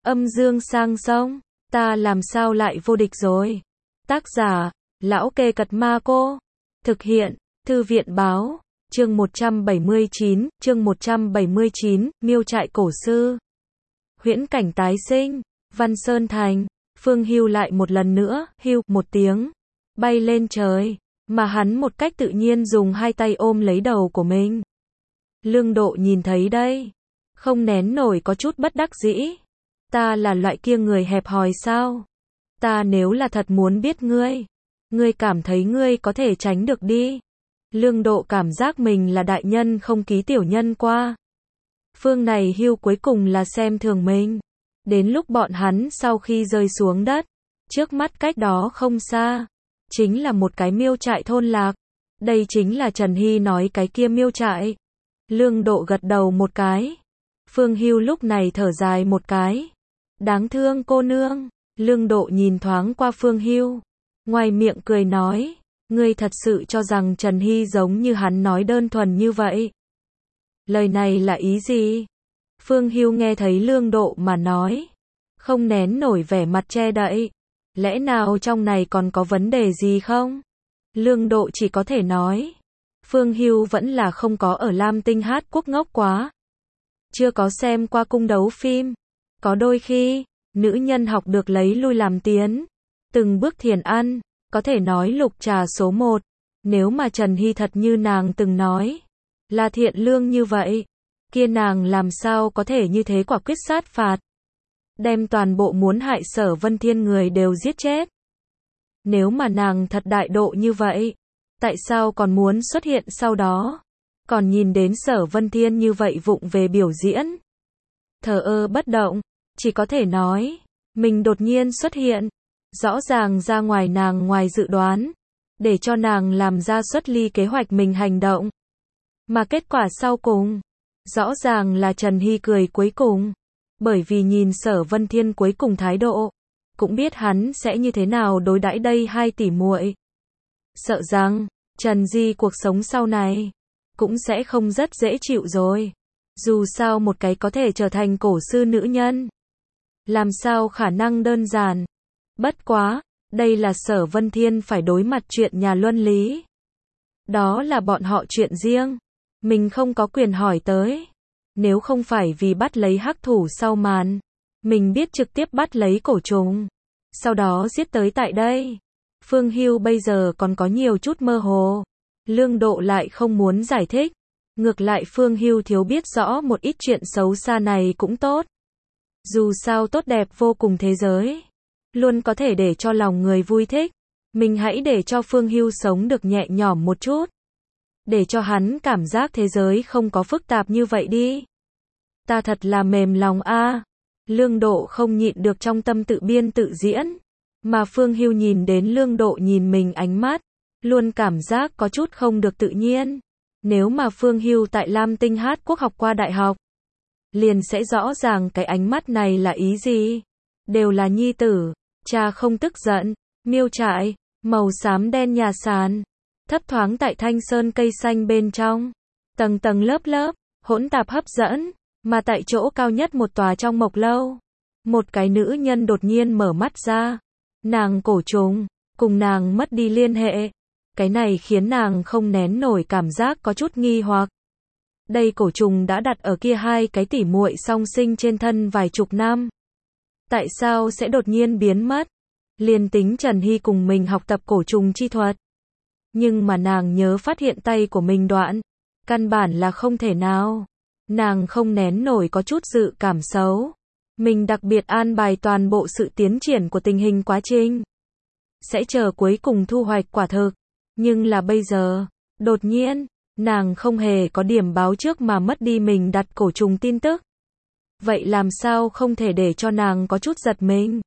Âm dương sang sông, ta làm sao lại vô địch rồi. Tác giả, Lão Kê Cật Ma Cô. Thực hiện, Thư viện báo. Chương 179, Miêu trại cổ sư. Huyễn cảnh tái sinh, Văn Sơn Thành, Phương Hưu lại một lần nữa, hưu, một tiếng, bay lên trời, mà hắn một cách tự nhiên dùng hai tay ôm lấy đầu của mình. Lương Độ nhìn thấy đây, không nén nổi có chút bất đắc dĩ. Ta là loại kia người hẹp hòi sao? Ta nếu là thật muốn biết ngươi cảm thấy ngươi có thể tránh được đi. Lương Độ cảm giác mình là đại nhân không ký tiểu nhân qua. Phương này Hưu cuối cùng là xem thường mình. Đến lúc bọn hắn sau khi rơi xuống đất, trước mắt cách đó không xa, chính là một cái miêu trại thôn lạc. Đây chính là Trần Hy nói cái kia miêu trại. Lương Độ gật đầu một cái. Phương Hưu lúc này thở dài một cái. Đáng thương cô nương. Lương Độ nhìn thoáng qua Phương Hưu, ngoài miệng cười nói, ngươi thật sự cho rằng Trần Hy giống như hắn nói đơn thuần như vậy? Lời này là ý gì? Phương Hưu nghe thấy Lương Độ mà nói, không nén nổi vẻ mặt che đậy. Lẽ nào trong này còn có vấn đề gì không? Lương Độ chỉ có thể nói, Phương Hưu vẫn là không có ở Lam Tinh Hát Quốc ngốc quá. Chưa có xem qua cung đấu phim. Có đôi khi, nữ nhân học được lấy lui làm tiến. Từng bước thiền ăn, có thể nói lục trà số 1. Nếu mà Trần Hy thật như nàng từng nói, là thiện lương như vậy, kia nàng làm sao có thể như thế quả quyết sát phạt. Đem toàn bộ muốn hại Sở Vân Thiên người đều giết chết. Nếu mà nàng thật đại độ như vậy, tại sao còn muốn xuất hiện sau đó? Còn nhìn đến Sở Vân Thiên như vậy vụng về biểu diễn. Thờ ơ bất động, chỉ có thể nói, mình đột nhiên xuất hiện, rõ ràng ra ngoài nàng ngoài dự đoán, để cho nàng làm ra xuất ly kế hoạch mình hành động. Mà kết quả sau cùng, rõ ràng là Trần Hy cười cuối cùng, bởi vì nhìn Sở Vân Thiên cuối cùng thái độ, cũng biết hắn sẽ như thế nào đối đãi đây hai tỷ muội. Sợ rằng, Trần Di cuộc sống sau này, cũng sẽ không rất dễ chịu rồi. Dù sao một cái có thể trở thành cổ sư nữ nhân, làm sao khả năng đơn giản. Bất quá, đây là Sở Vân Thiên phải đối mặt chuyện nhà luân lý. Đó là bọn họ chuyện riêng, mình không có quyền hỏi tới. Nếu không phải vì bắt lấy hắc thủ sau màn, mình biết trực tiếp bắt lấy cổ trùng, sau đó giết tới tại đây. Phương Hưu bây giờ còn có nhiều chút mơ hồ. Lương Độ lại không muốn giải thích. Ngược lại Phương Hưu thiếu biết rõ một ít chuyện xấu xa này cũng tốt. Dù sao tốt đẹp vô cùng thế giới, luôn có thể để cho lòng người vui thích. Mình hãy để cho Phương Hưu sống được nhẹ nhõm một chút. Để cho hắn cảm giác thế giới không có phức tạp như vậy đi. Ta thật là mềm lòng a. Lương Độ không nhịn được trong tâm tự biên tự diễn. Mà Phương Hưu nhìn đến Lương Độ nhìn mình ánh mắt, luôn cảm giác có chút không được tự nhiên. Nếu mà Phương Hưu tại Lam Tinh Hát Quốc học qua đại học, liền sẽ rõ ràng cái ánh mắt này là ý gì. Đều là nhi tử, cha không tức giận. Miêu trại, màu xám đen nhà sàn, thấp thoáng tại thanh sơn cây xanh bên trong, tầng tầng lớp lớp, hỗn tạp hấp dẫn. Mà tại chỗ cao nhất một tòa trong mộc lâu, một cái nữ nhân đột nhiên mở mắt ra. Nàng cổ trùng, cùng nàng mất đi liên hệ. Cái này khiến nàng không nén nổi cảm giác có chút nghi hoặc. Đây cổ trùng đã đặt ở kia hai cái tỉ muội song sinh trên thân vài chục năm. Tại sao sẽ đột nhiên biến mất? Liền tính Trần Hy cùng mình học tập cổ trùng chi thuật, nhưng mà nàng nhớ phát hiện tay của mình đoạn, căn bản là không thể nào. Nàng không nén nổi có chút dự cảm xấu. Mình đặc biệt an bài toàn bộ sự tiến triển của tình hình quá trình, sẽ chờ cuối cùng thu hoạch quả thực. Nhưng là bây giờ, đột nhiên, nàng không hề có điểm báo trước mà mất đi mình đặt cổ trùng tin tức. Vậy làm sao không thể để cho nàng có chút giật mình?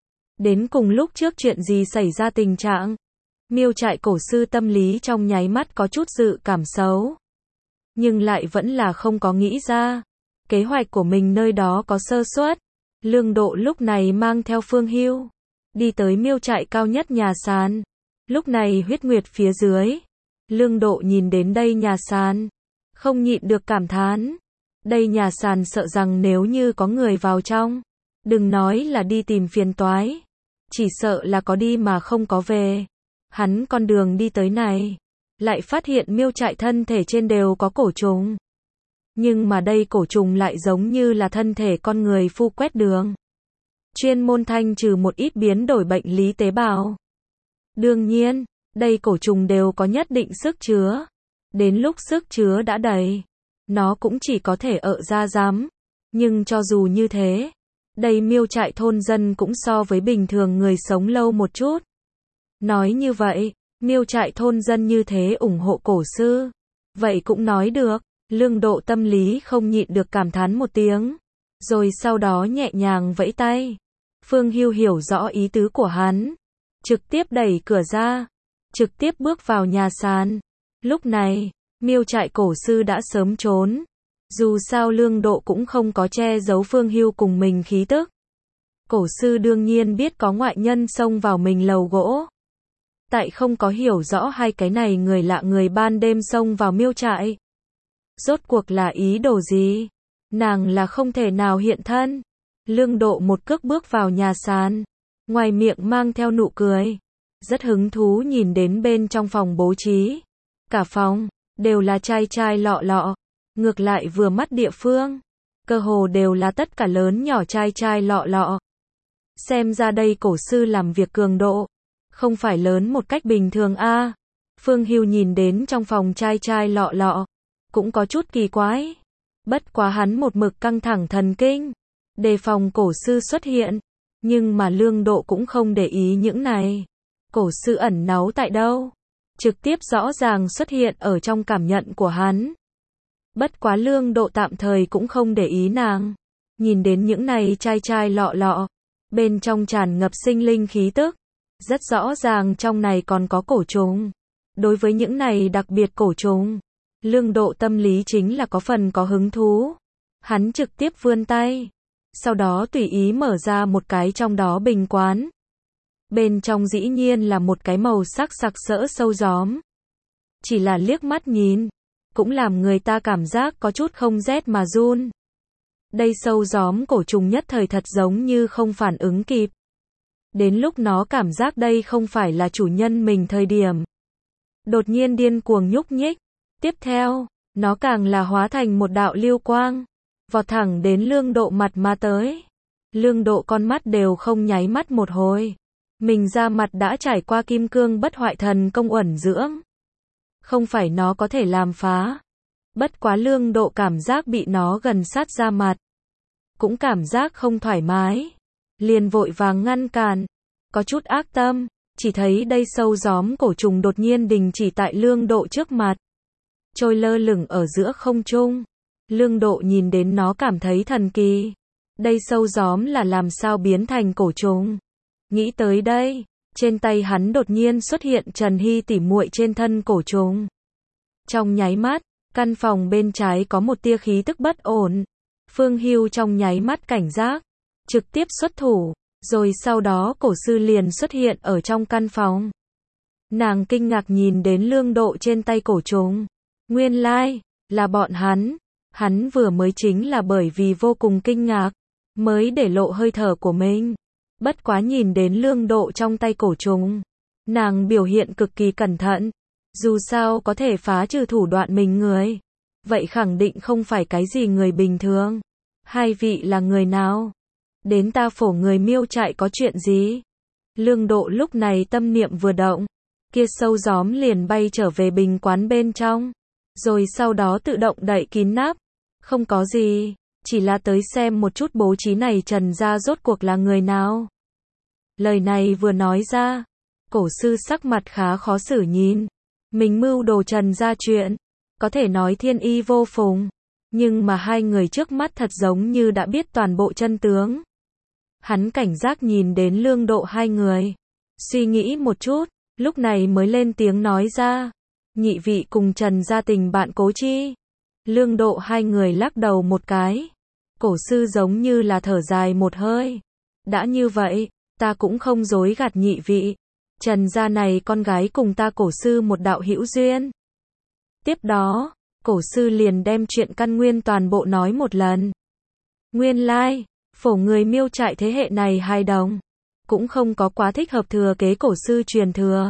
Đến cùng lúc trước chuyện gì xảy ra tình trạng? Miêu trại cổ sư tâm lý trong nháy mắt có chút dự cảm xấu. Nhưng lại vẫn là không có nghĩ ra. Kế hoạch của mình nơi đó có sơ suất. Lương Độ lúc này mang theo Phương Hưu, đi tới miêu trại cao nhất nhà sàn. Lúc này huyết nguyệt phía dưới. Lương Độ nhìn đến đây nhà sàn, không nhịn được cảm thán. Đây nhà sàn sợ rằng nếu như có người vào trong, Đừng nói là đi tìm phiền toái. Chỉ sợ là có đi mà không có về. Hắn con đường đi tới này. Lại phát hiện miêu trại thân thể trên đều có cổ trùng. Nhưng mà đây cổ trùng lại giống như là thân thể con người phu quét đường. Chuyên môn thanh trừ một ít biến đổi bệnh lý tế bào. Đương nhiên, đây cổ trùng đều có nhất định sức chứa. Đến lúc sức chứa đã đầy, nó cũng chỉ có thể ở ra giám. Nhưng cho dù như thế, đây miêu trại thôn dân cũng so với bình thường người sống lâu một chút. Nói như vậy, miêu trại thôn dân như thế ủng hộ cổ sư. Vậy cũng nói được, Lương Độ tâm lý không nhịn được cảm thán một tiếng. Rồi sau đó nhẹ nhàng vẫy tay. Phương Hưu hiểu rõ ý tứ của hắn. Trực tiếp đẩy cửa ra. Trực tiếp bước vào nhà sàn. Lúc này, miêu trại cổ sư đã sớm trốn. Dù sao Lương Độ cũng không có che giấu Phương Hưu cùng mình khí tức. Cổ sư đương nhiên biết có ngoại nhân xông vào mình lầu gỗ. Tại không có hiểu rõ hai cái này người lạ người ban đêm xông vào miêu trại. Rốt cuộc là ý đồ gì? Nàng là không thể nào hiện thân. Lương Độ một cước bước vào nhà sàn. Ngoài miệng mang theo nụ cười. Rất hứng thú nhìn đến bên trong phòng bố trí. Cả phòng, đều là chai chai lọ lọ. Ngược lại vừa mắt địa phương. Cơ hồ đều là tất cả lớn nhỏ chai chai lọ lọ. Xem ra đây cổ sư làm việc cường độ. Không phải lớn một cách bình thường a. Phương Hưu nhìn đến trong phòng chai chai lọ lọ. Cũng có chút kỳ quái. Bất quá hắn một mực căng thẳng thần kinh. Đề phòng cổ sư xuất hiện. Nhưng mà Lương Độ cũng không để ý những này. Cổ sư ẩn náu tại đâu? Trực tiếp rõ ràng xuất hiện ở trong cảm nhận của hắn. Bất quá Lương Độ tạm thời cũng không để ý nàng. Nhìn đến những này chai chai lọ lọ. Bên trong tràn ngập sinh linh khí tức. Rất rõ ràng trong này còn có cổ trùng. Đối với những này đặc biệt cổ trùng, Lương Độ tâm lý chính là có phần có hứng thú. Hắn trực tiếp vươn tay. Sau đó tùy ý mở ra một cái trong đó bình quán. Bên trong dĩ nhiên là một cái màu sắc sặc sỡ sâu gióm. Chỉ là liếc mắt nhìn, cũng làm người ta cảm giác có chút không rét mà run. Đây sâu gióm cổ trùng nhất thời thật giống như không phản ứng kịp. Đến lúc nó cảm giác đây không phải là chủ nhân mình thời điểm. Đột nhiên điên cuồng nhúc nhích. Tiếp theo, nó càng là hóa thành một đạo lưu quang. Vọt thẳng đến Lương Độ mặt mà tới. Lương Độ con mắt đều không nháy mắt một hồi. Mình ra mặt đã trải qua kim cương bất hoại thần công uẩn dưỡng. Không phải nó có thể làm phá. Bất quá Lương Độ cảm giác bị nó gần sát ra mặt. Cũng cảm giác không thoải mái. Liền vội vàng ngăn cản. Có chút ác tâm. Chỉ thấy đây sâu gióm cổ trùng đột nhiên đình chỉ tại Lương Độ trước mặt. Trôi lơ lửng ở giữa không trung. Lương Độ nhìn đến nó cảm thấy thần kỳ. Đây sâu gióm là làm sao biến thành cổ trùng. Nghĩ tới đây, trên tay hắn đột nhiên xuất hiện Trần Hy tỉ muội trên thân cổ trùng. Trong nháy mắt, căn phòng bên trái có một tia khí tức bất ổn. Phương Hưu trong nháy mắt cảnh giác, trực tiếp xuất thủ, rồi sau đó cổ sư liền xuất hiện ở trong căn phòng. Nàng kinh ngạc nhìn đến Lương Độ trên tay cổ trùng. Nguyên lai, là bọn hắn. Hắn vừa mới chính là bởi vì vô cùng kinh ngạc, mới để lộ hơi thở của mình. Bất quá nhìn đến Lương Độ trong tay cổ trùng, nàng biểu hiện cực kỳ cẩn thận. Dù sao có thể phá trừ thủ đoạn mình người, vậy khẳng định không phải cái gì người bình thường. Hai vị là người nào? Đến ta phổ người miêu trại có chuyện gì? Lương Độ lúc này tâm niệm vừa động, kia sâu gióm liền bay trở về bình quán bên trong, rồi sau đó tự động đậy kín nắp. Không có gì, chỉ là tới xem một chút bố trí này Trần gia rốt cuộc là người nào. Lời này vừa nói ra, cổ sư sắc mặt khá khó xử nhìn. Mình mưu đồ Trần gia chuyện, có thể nói thiên y vô phùng. Nhưng mà hai người trước mắt thật giống như đã biết toàn bộ chân tướng. Hắn cảnh giác nhìn đến Lương Độ hai người. Suy nghĩ một chút, lúc này mới lên tiếng nói ra. Nhị vị cùng Trần gia tình bạn cố chi? Lương Độ hai người lắc đầu một cái. Cổ sư giống như là thở dài một hơi. Đã như vậy, ta cũng không dối gạt nhị vị. Trần gia này con gái cùng ta cổ sư một đạo hữu duyên. Tiếp đó, cổ sư liền đem chuyện căn nguyên toàn bộ nói một lần. Nguyên lai, Phổ người Miêu Trại thế hệ này hài đồng, cũng không có quá thích hợp thừa kế cổ sư truyền thừa.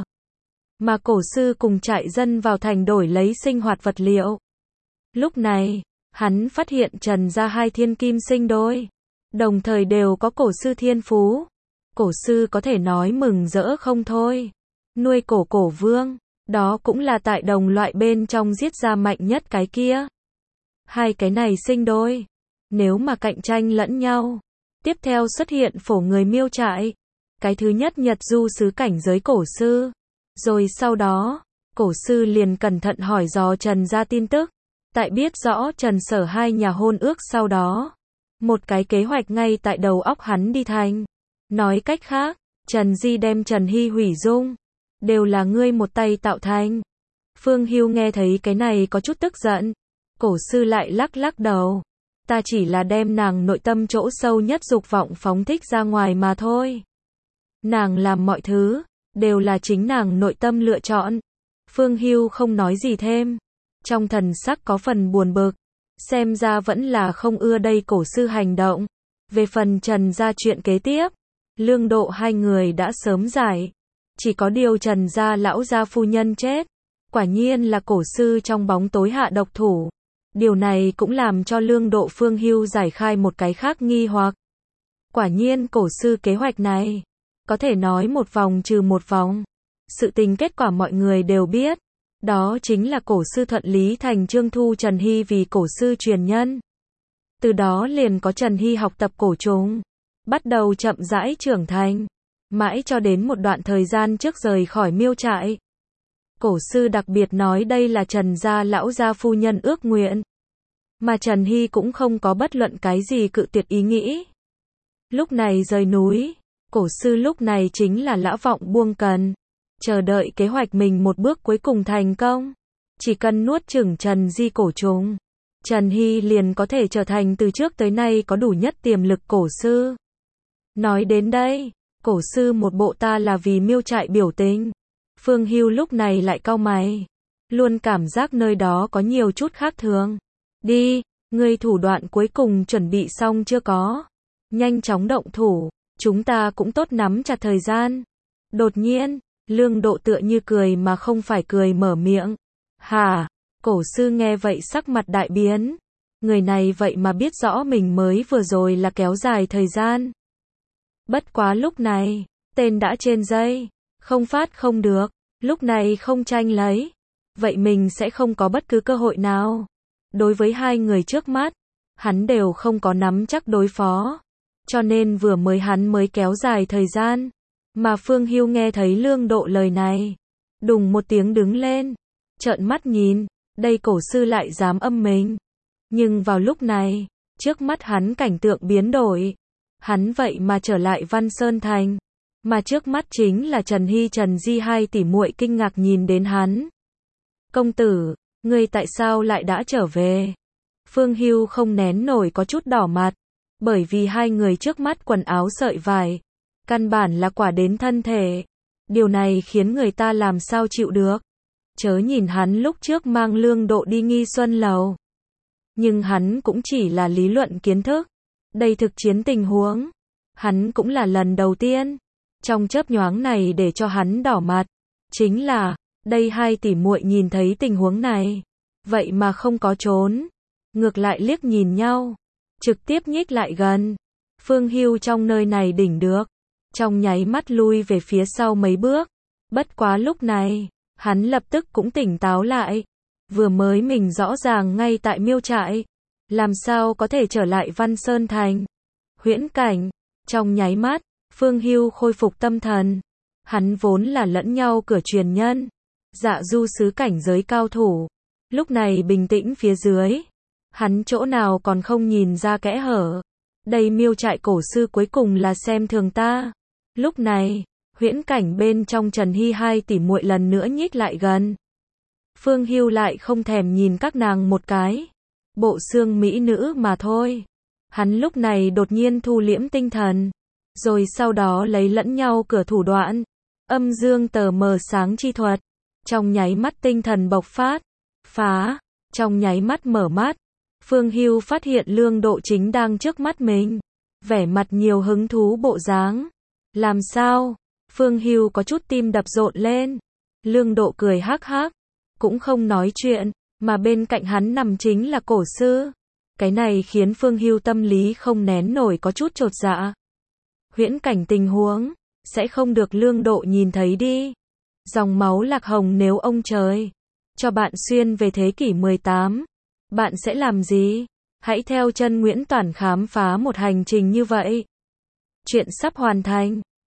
Mà cổ sư cùng trại dân vào thành đổi lấy sinh hoạt vật liệu. Lúc này, hắn phát hiện Trần gia hai thiên kim sinh đôi, đồng thời đều có cổ sư thiên phú. Cổ sư có thể nói mừng rỡ không thôi. Nuôi cổ vương, đó cũng là tại đồng loại bên trong giết ra mạnh nhất cái kia. Hai cái này sinh đôi, nếu mà cạnh tranh lẫn nhau. Tiếp theo xuất hiện phổ người Miêu Trại. Cái thứ nhất Nhật du sứ cảnh giới cổ sư. Rồi sau đó, cổ sư liền cẩn thận hỏi dò Trần gia tin tức. Tại biết rõ Trần Sở hai nhà hôn ước sau đó. Một cái kế hoạch ngay tại đầu óc hắn đi thành. Nói cách khác, Trần Di đem Trần Hy hủy dung. Đều là ngươi một tay tạo thành. Phương Hưu nghe thấy cái này có chút tức giận. Cổ sư lại lắc lắc đầu. Ta chỉ là đem nàng nội tâm chỗ sâu nhất dục vọng phóng thích ra ngoài mà thôi. Nàng làm mọi thứ, đều là chính nàng nội tâm lựa chọn. Phương Hưu không nói gì thêm. Trong thần sắc có phần buồn bực. Xem ra vẫn là không ưa đây cổ sư hành động. Về phần Trần gia chuyện kế tiếp, Lương Độ hai người đã sớm giải. Chỉ có điều Trần gia lão gia phu nhân chết. Quả nhiên là cổ sư trong bóng tối hạ độc thủ. Điều này cũng làm cho Lương Độ Phương Hưu giải khai một cái khác nghi hoặc. Quả nhiên cổ sư kế hoạch này, có thể nói một vòng trừ một vòng. Sự tình kết quả mọi người đều biết. Đó chính là cổ sư thuận lý thành chương thu Trần Hy vì cổ sư truyền nhân. Từ đó liền có Trần Hy học tập cổ trùng. Bắt đầu chậm rãi trưởng thành. Mãi cho đến một đoạn thời gian trước rời khỏi Miêu Trại. Cổ sư đặc biệt nói đây là Trần gia lão gia phu nhân ước nguyện. Mà Trần Hy cũng không có bất luận cái gì cự tuyệt ý nghĩ. Lúc này rời núi, cổ sư lúc này chính là lã vọng buông cần. Chờ đợi kế hoạch mình một bước cuối cùng thành công. Chỉ cần nuốt chửng Trần Di cổ trùng. Trần Hy liền có thể trở thành từ trước tới nay có đủ nhất tiềm lực cổ sư. Nói đến đây, cổ sư một bộ ta là vì Miêu Trại biểu tình. Phương Hưu lúc này lại cau mày. Luôn cảm giác nơi đó có nhiều chút khác thường. Đi, ngươi thủ đoạn cuối cùng chuẩn bị xong chưa có? Nhanh chóng động thủ, chúng ta cũng tốt nắm chặt thời gian. Đột nhiên, Lương Độ tựa như cười mà không phải cười mở miệng. Hả? Cổ sư nghe vậy sắc mặt đại biến. Người này vậy mà biết rõ mình mới vừa rồi là kéo dài thời gian. Bất quá lúc này, tên đã trên dây. Không phát không được, lúc này không tranh lấy. Vậy mình sẽ không có bất cứ cơ hội nào. Đối với hai người trước mắt, hắn đều không có nắm chắc đối phó. Cho nên vừa mới hắn mới kéo dài thời gian. Mà Phương Hưu nghe thấy Lương Độ lời này. Đùng một tiếng đứng lên. Trợn mắt nhìn, đây cổ sư lại dám âm mình. Nhưng vào lúc này, trước mắt hắn cảnh tượng biến đổi. Hắn vậy mà trở lại Văn Sơn Thành. Mà trước mắt chính là Trần Hy Trần Di hai tỷ muội kinh ngạc nhìn đến hắn. Công tử, ngươi tại sao lại đã trở về? Phương Hưu không nén nổi có chút đỏ mặt. Bởi vì hai người trước mắt quần áo sợi vải. Căn bản là quả đến thân thể. Điều này khiến người ta làm sao chịu được. Chớ nhìn hắn lúc trước mang Lương Độ đi Nghi Xuân Lầu. Nhưng hắn cũng chỉ là lý luận kiến thức. Đây thực chiến tình huống. Hắn cũng là lần đầu tiên. Trong chớp nhoáng này để cho hắn đỏ mặt. Chính là, đây hai tỷ muội nhìn thấy tình huống này. Vậy mà không có trốn. Ngược lại liếc nhìn nhau. Trực tiếp nhích lại gần. Phương Hưu trong nơi này đỉnh được. Trong nháy mắt lui về phía sau mấy bước. Bất quá lúc này, hắn lập tức cũng tỉnh táo lại. Vừa mới mình rõ ràng ngay tại Miêu Trại. Làm sao có thể trở lại Văn Sơn Thành. Huyễn cảnh. Trong nháy mắt, Phương Hưu khôi phục tâm thần. Hắn vốn là lẫn nhau cửa truyền nhân. Dạ du sứ cảnh giới cao thủ. Lúc này bình tĩnh phía dưới. Hắn chỗ nào còn không nhìn ra kẽ hở. Đây Miêu Trại cổ sư cuối cùng là xem thường ta. Lúc này, huyễn cảnh bên trong Trần Hy hai tỷ muội lần nữa nhích lại gần. Phương Hưu lại không thèm nhìn các nàng một cái. Bộ xương mỹ nữ mà thôi. Hắn lúc này đột nhiên thu liễm tinh thần. Rồi sau đó lấy lẫn nhau cửa thủ đoạn. Âm dương tờ mờ sáng chi thuật. Trong nháy mắt tinh thần bộc phát. Phá. Trong nháy mắt mở mắt. Phương Hưu phát hiện Lương Độ chính đang trước mắt mình. vẻ mặt nhiều hứng thú bộ dáng. Làm sao? Phương Hưu có chút tim đập rộn lên. Lương Độ cười hắc hắc, cũng không nói chuyện, mà bên cạnh hắn nằm chính là cổ sư. Cái này khiến Phương Hưu tâm lý không nén nổi có chút chột dạ. Huyễn cảnh tình huống, sẽ không được Lương Độ nhìn thấy đi. Dòng máu lạc hồng nếu ông trời cho bạn xuyên về thế kỷ 18, bạn sẽ làm gì? Hãy theo chân Nguyễn Toản khám phá một hành trình như vậy. Chuyện sắp hoàn thành.